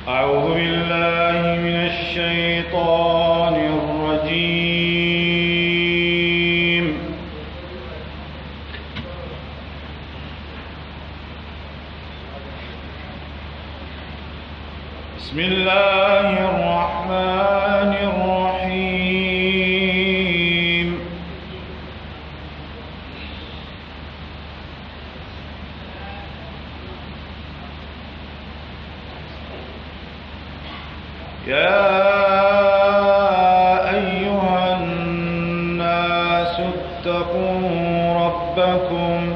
أعوذ بالله من الشيطان الرجيم. بسم الله الرحمن الرحيم. يا أيها الناس اتقوا ربكم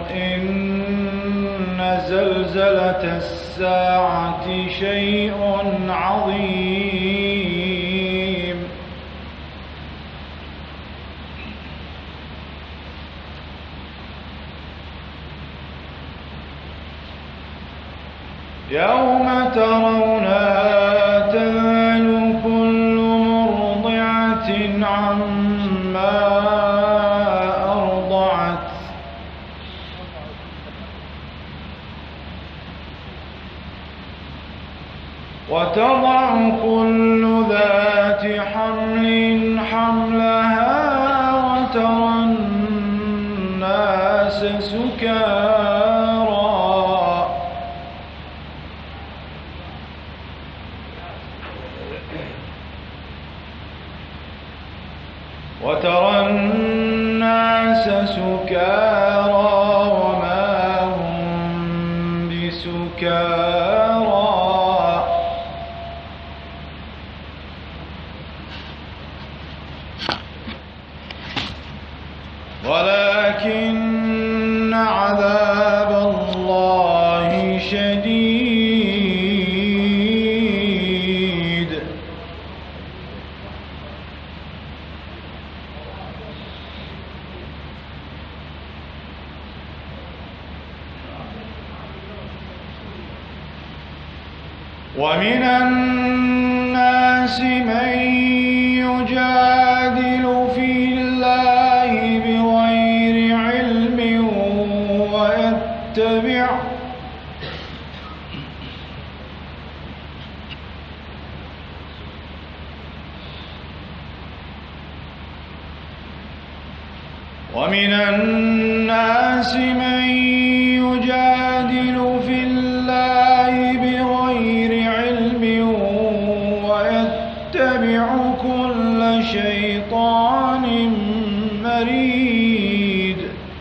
إن زلزلة الساعة شيء عظيم. يوم ترونها تذهل كل مرضعة عما أرضعت وتضع كل ذات حمل حملها وترى الناس سكارى وما هم بسكارى ولكن عذاب الله شديد. ومن الناس من يجادل في الله بغير علم ويتبع كل شيطان مريد.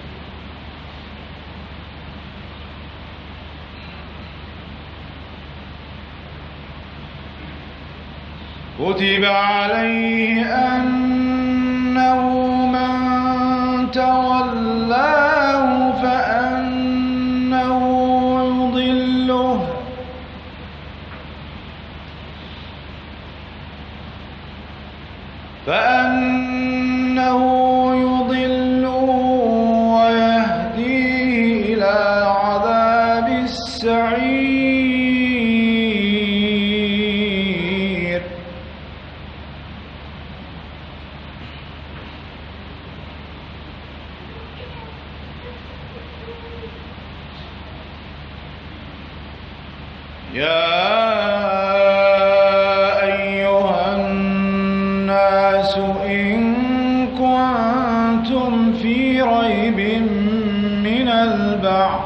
كتب عليه أنه من تولاه فأنه يضله ويهديه إلى عذاب السعير. يا أيها الناس إن كنتم في ريب من البعث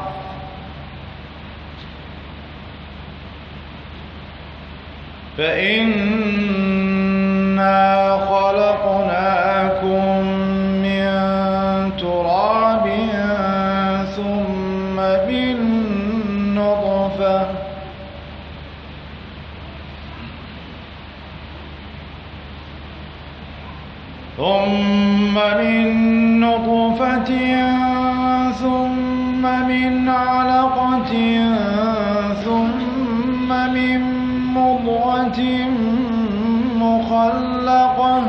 فإنا خلقناكم من تراب ثم من نطفة ثم من علقة ثم من مضغة مخلقة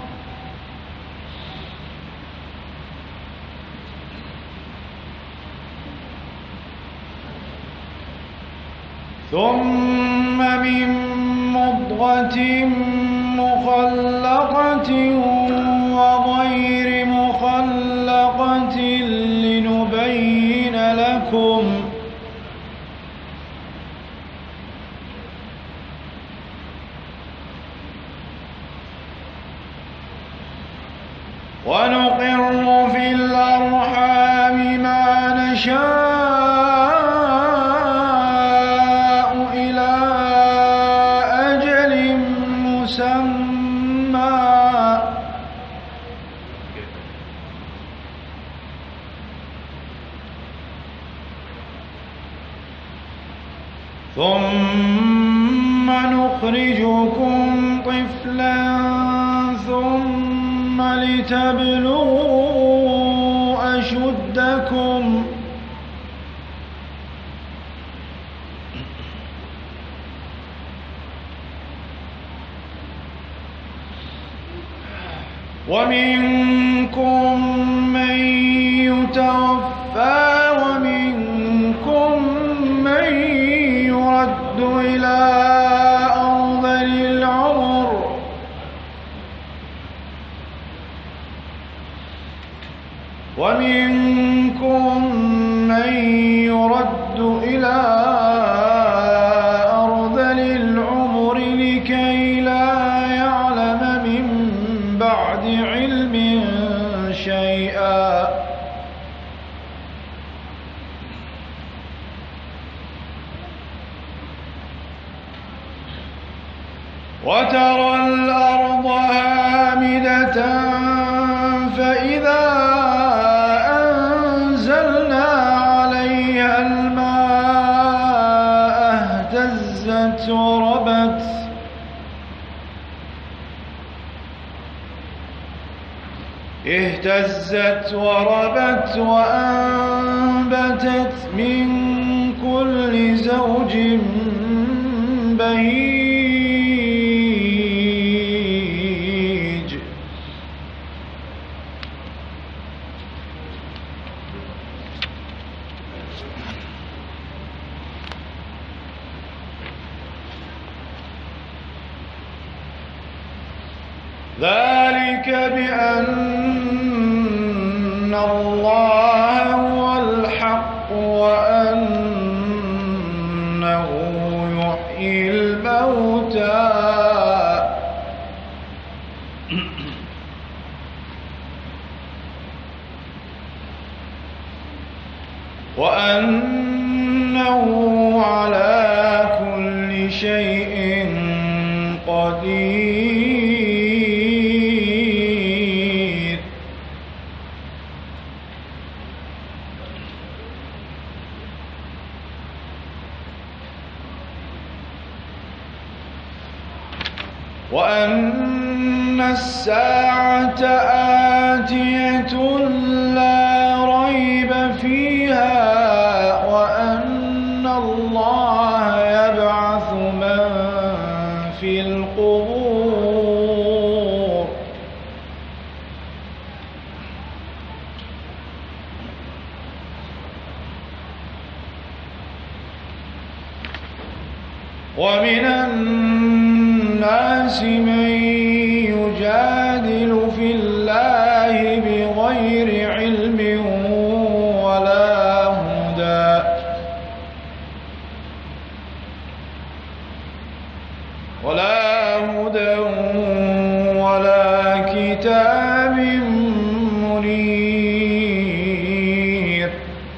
وغير مخلقة لنبين لكم ونقر في الأرحام ما نشاء إلى أجل مسمى ثم نخرجكم طفلا ثم لتبلغوا أشدكم ومنكم من يتوفى ومنكم من يرد إلى أرذل العمر لكي لا يعلم من بعد علم شيئا وترى الأرض هامدة فإذا أنزلنا عليها الماء اهتزت وربت وأنبتت من كل زوج بهيج ذلك بأن الله هو الحق وأنه يحيي الموتى وأنه على كل شيء قدير وأن الساعة آتية لا ريب فيها وأن الله يبعث من في القبور ومن الناس من يجادل في الله بغير علم ولا هدى ولا كتاب منير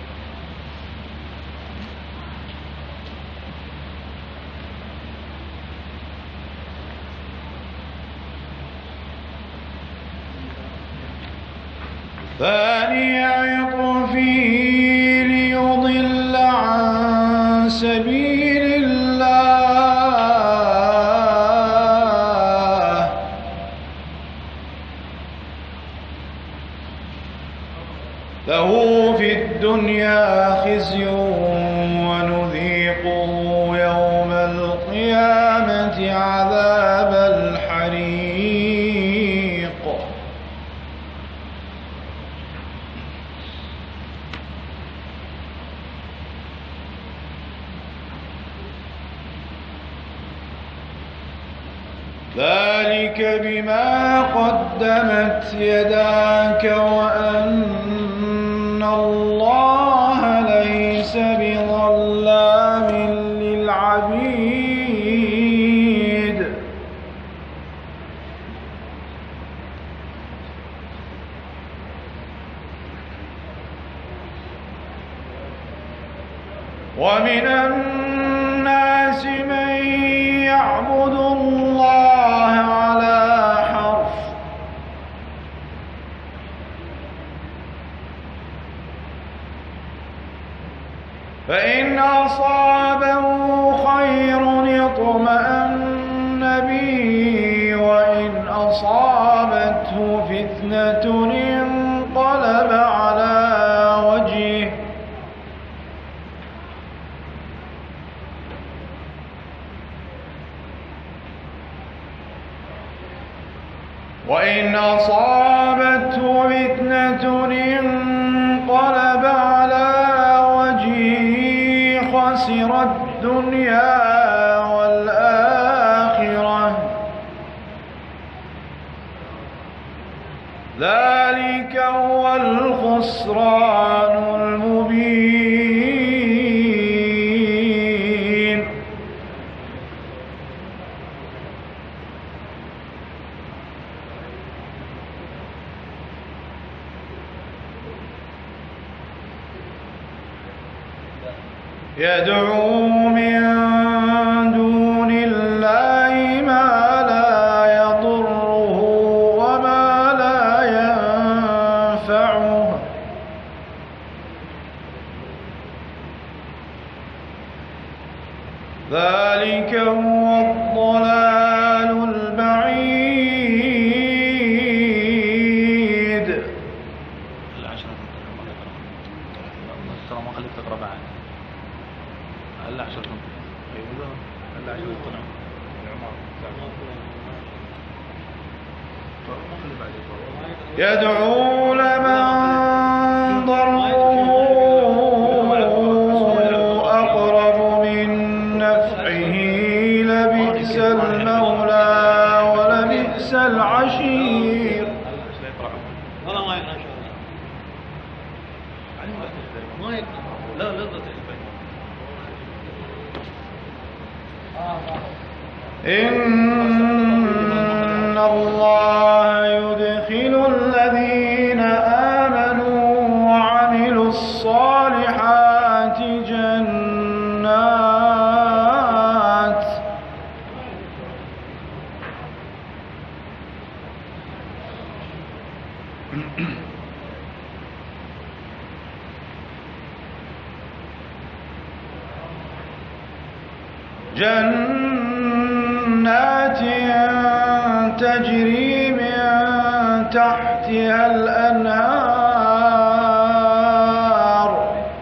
ثاني عطفه ليضل عن سبيل الله له في الدنيا خزي ونذيقه يوم القيامة عذاب الحريق ذلك بما قدمت يداك وأن الله ليس بظلام للعبيد. ومن الناس من يعبد الله على حرف فإن أصابه خير اطمأن به وإن أصابته فتنة انقلب على وجهه انقلب على وجهه خسر الدنيا والآخرة ذلك هو الخسران المبين. يدعو من دون الله ما لا يضره وما لا ينفعه ذلك هو الضلال البعيد. ترى ما خليك تقرا بعد هلا 10 دقائق هلا 10 دقائق يدعو لمن ضره أقرب من نفعه لبئس المولى ولبئس العشير. والله ما يقرأ ما يقرأ لا إن الله يدخل الذين آمنوا وعملوا الصالحات جنات تجري من تحتها الأنهار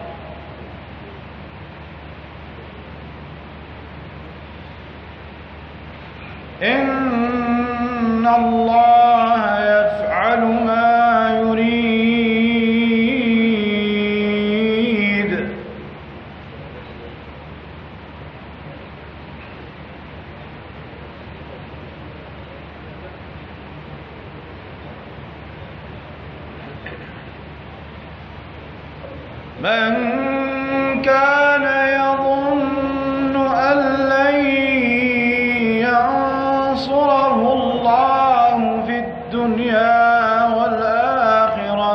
إن الله يفعل ما يريد. من كان يظن أن لن ينصره الله في الدنيا والآخرة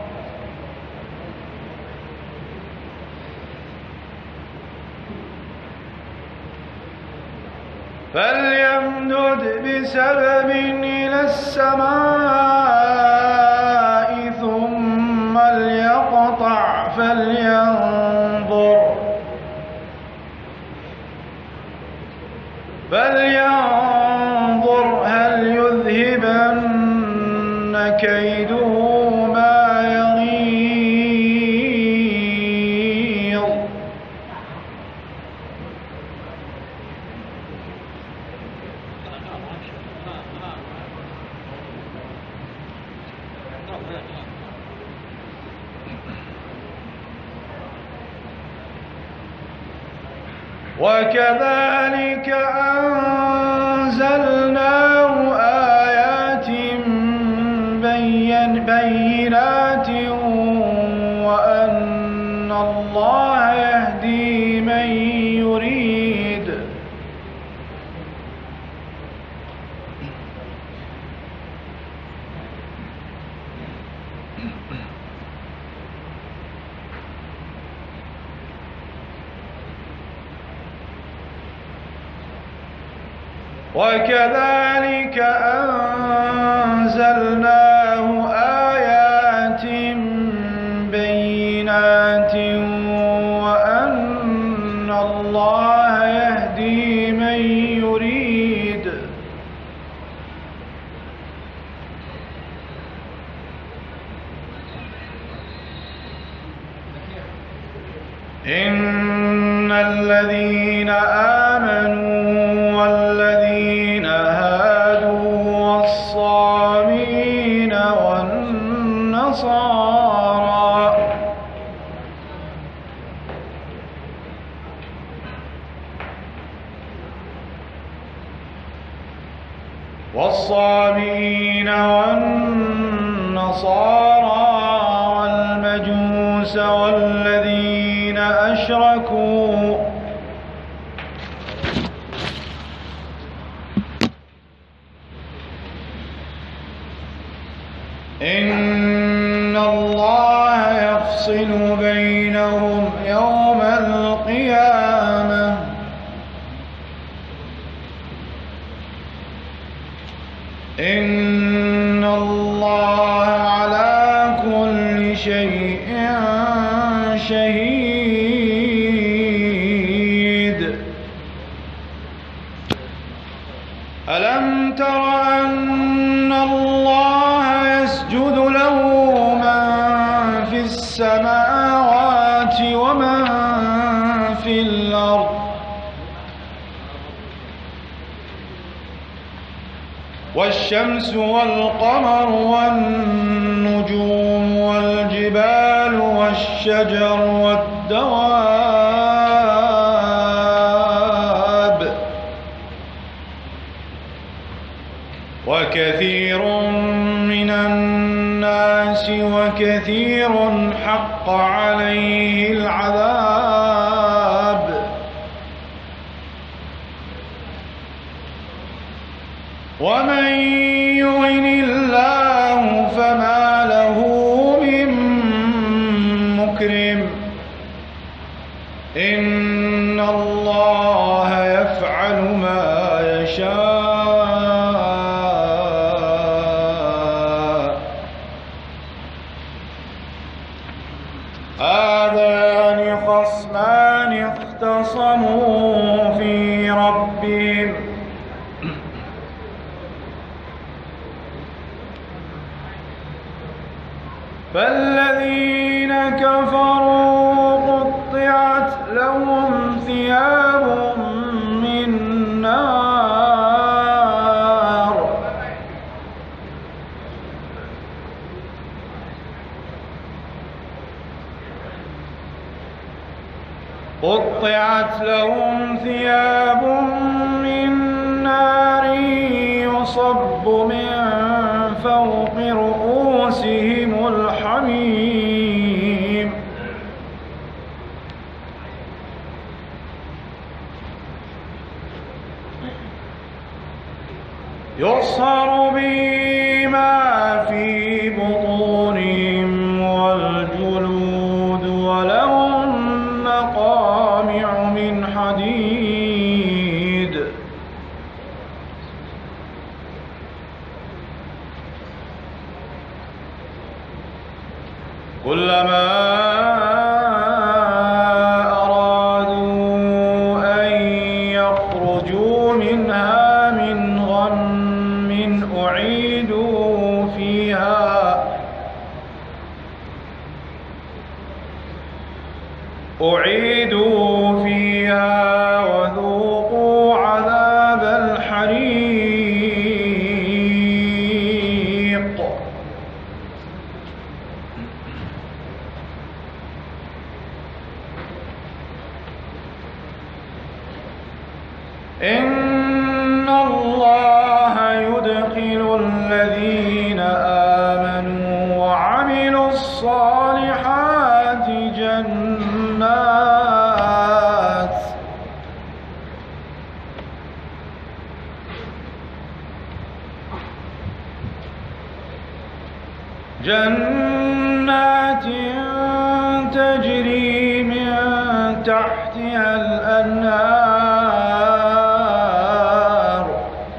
فليمدد بسبب إلى السماء ثم ليقطع فلينظر هل يذهبن كيده ما يغيظ. وكذلك أنزلناه آيات بينات وأن الله يهدي من يريد. وكذلك أنزلناه آيات بينات وأن الله يهدي من يريد. إن الذين آمنوا والذين هادوا والصابين والنصارى والمجوس والذين أشركوا إن الله يفصل بينهم يوم القيامة إن الله على كل شيء شهيد. ألم تر أن الله يسجد له من في السماوات ومن في الأرض والشمس والقمر والنجوم والجبال والشجر والدواب وكثير من الناس وكثير حق عليه العذاب ومن يهن الله فما له من مكرم إن الله يفعل ما يشاء. هذان خصمان اختصموا في ربهم فالذين كفروا قطعت لهم ثياب من نار يصب من فوق رؤوسهم الحميم يصهر به ما في بطونهم والجلود ولهم مقامع من حديد كلما أرادوا أن يخرجوا منها من غم أعيدوا فيها وذوقوا عذاب الحريق إن الله يدخل الذين آمنوا وعملوا الصالحات جنات تجري من تحتها الأنهار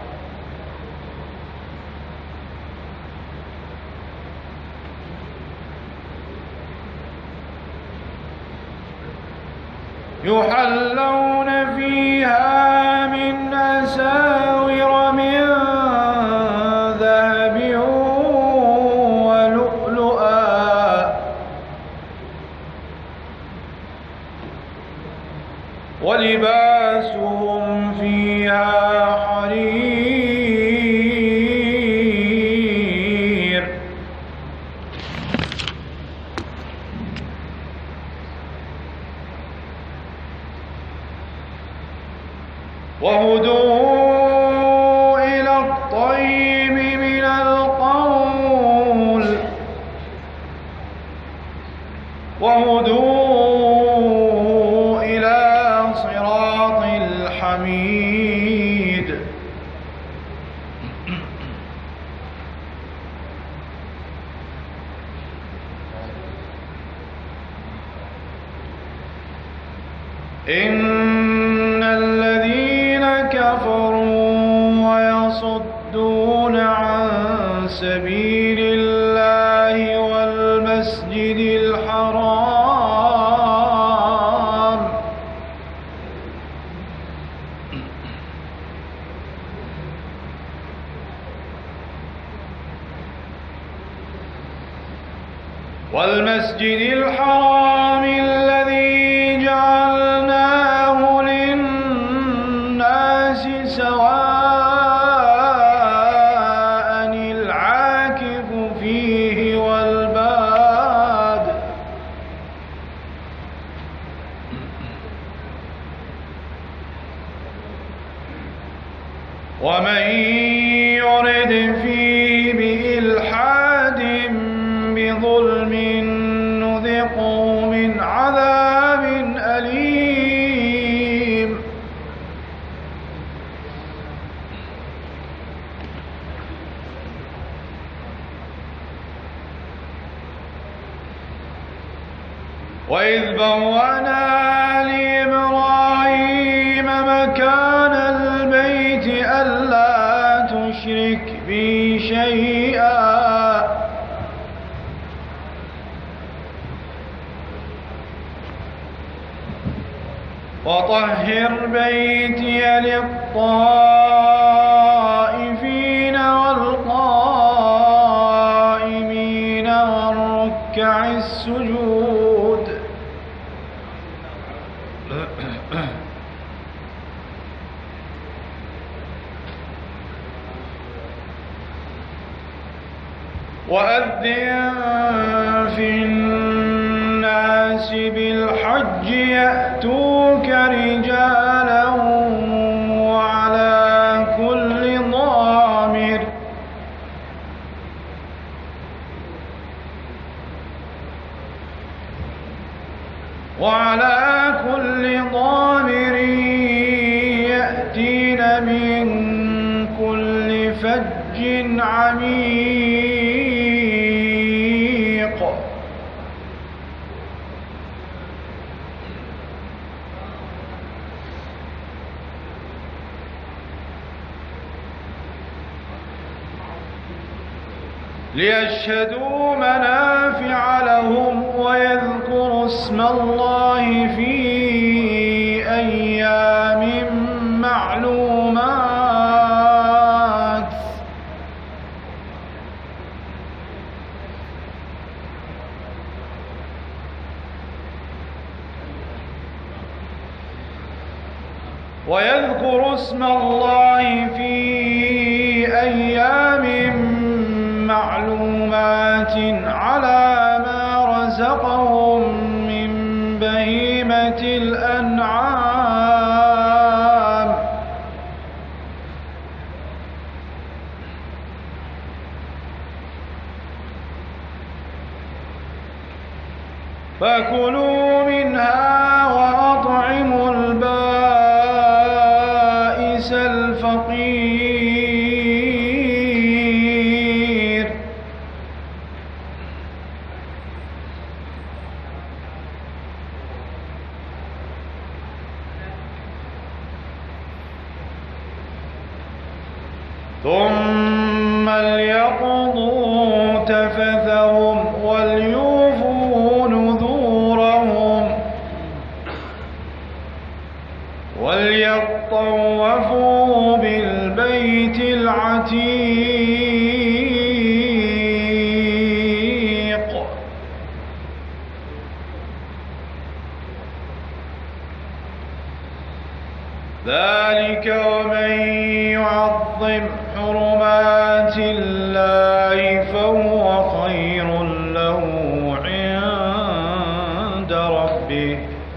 يحلون فيها من أساور من ذهب ولؤلؤا ولباسهم فيها حرير وهدوا إلى الطيب من القول وهدوا إلى صراط الحميد إن الذين كفروا ويصدون عن سبيل الله والمسجد الحرام الذي جعلناه للناس سواء العاكف فيه والباد ومن يرد فيه بإلحاد بظلم نذقه من عذاب أليم وإذ بوأنا لإبراهيم مكان البيت ألا تشرك بي شيئا وطهر بيتي للطائفين والقائمين والركع السجود وأذن في الناس بالحج يأتوك رجالا وعلى كل ضامر يأتين من كل فج عميق ليشهدوا منافع لهم ويذكروا اسم الله في أيام معلومات ويذكروا اسم الله في أيام معلومات على ما رزقهم من بهيمة الأنعام فكلوا منها وأطعموا البائس الفقير ثم ليقضوا تفثهم وليوفوا نذورهم وليطوفوا بالبيت العتيق ذلك ومن يعظم حرمات الله فهو خير له عند ربه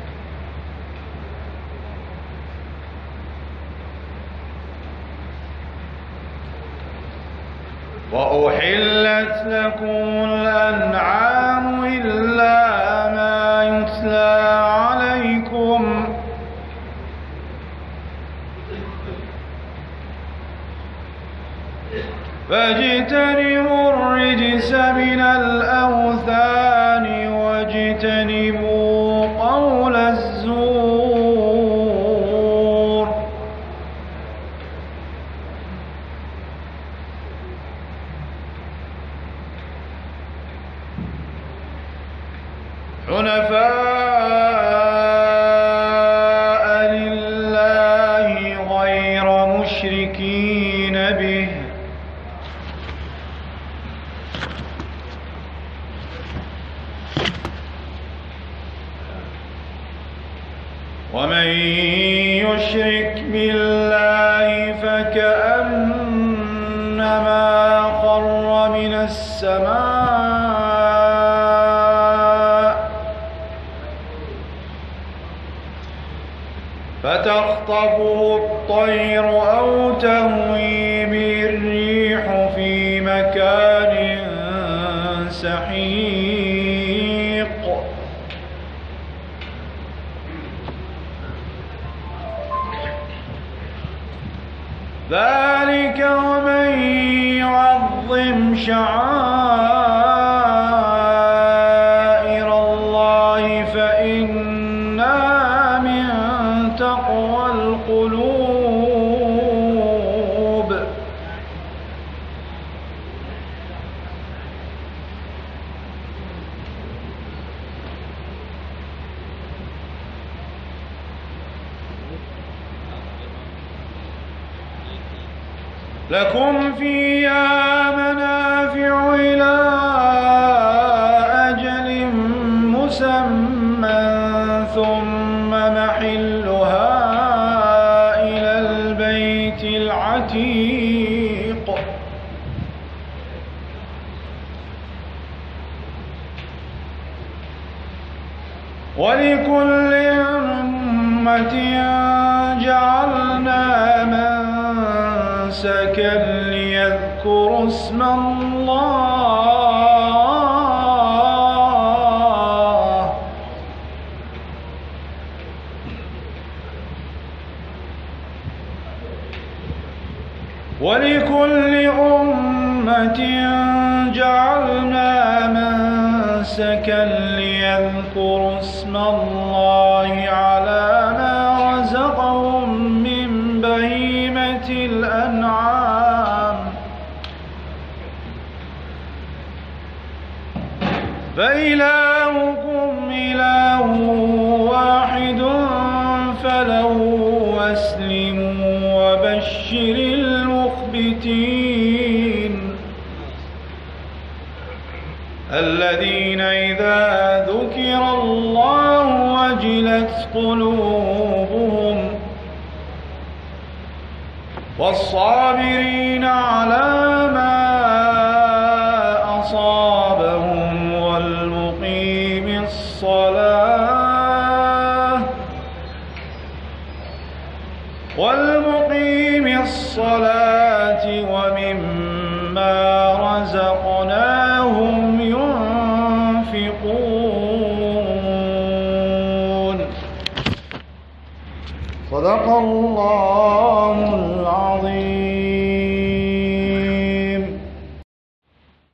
وأحلت لكم الأنعام إلا ما يتلى عليكم فاجتنبوا الرجس من الأوثان واجتنبوا قول الزور حنفاء لله غير مشركين به ومن يشرك بالله فكأنما خر من السماء فتخطفه الطير أو تهوي به الريح في مكان سحيق ذلك ومن يعظم شعائر الله فإنها من تقوى القلوب لكم فيها منافع إلى أجل مسمى ثم محلها إلى البيت العتيق ولكل أمة جعلنا منسكا ليذكروا اسم الله ولكل أمة جعلنا منسكا ليذكروا اسم الله على ما رزقهم من بهيمة الأنعام فإلهكم إله واحد فله واسلموا وبشر المخبتين الذين إذا ذكر الله وجلت قلوبهم والصابرين على ما أصابهم والمقيم الصلاة ومما رزقناهم ينفقون صدق الله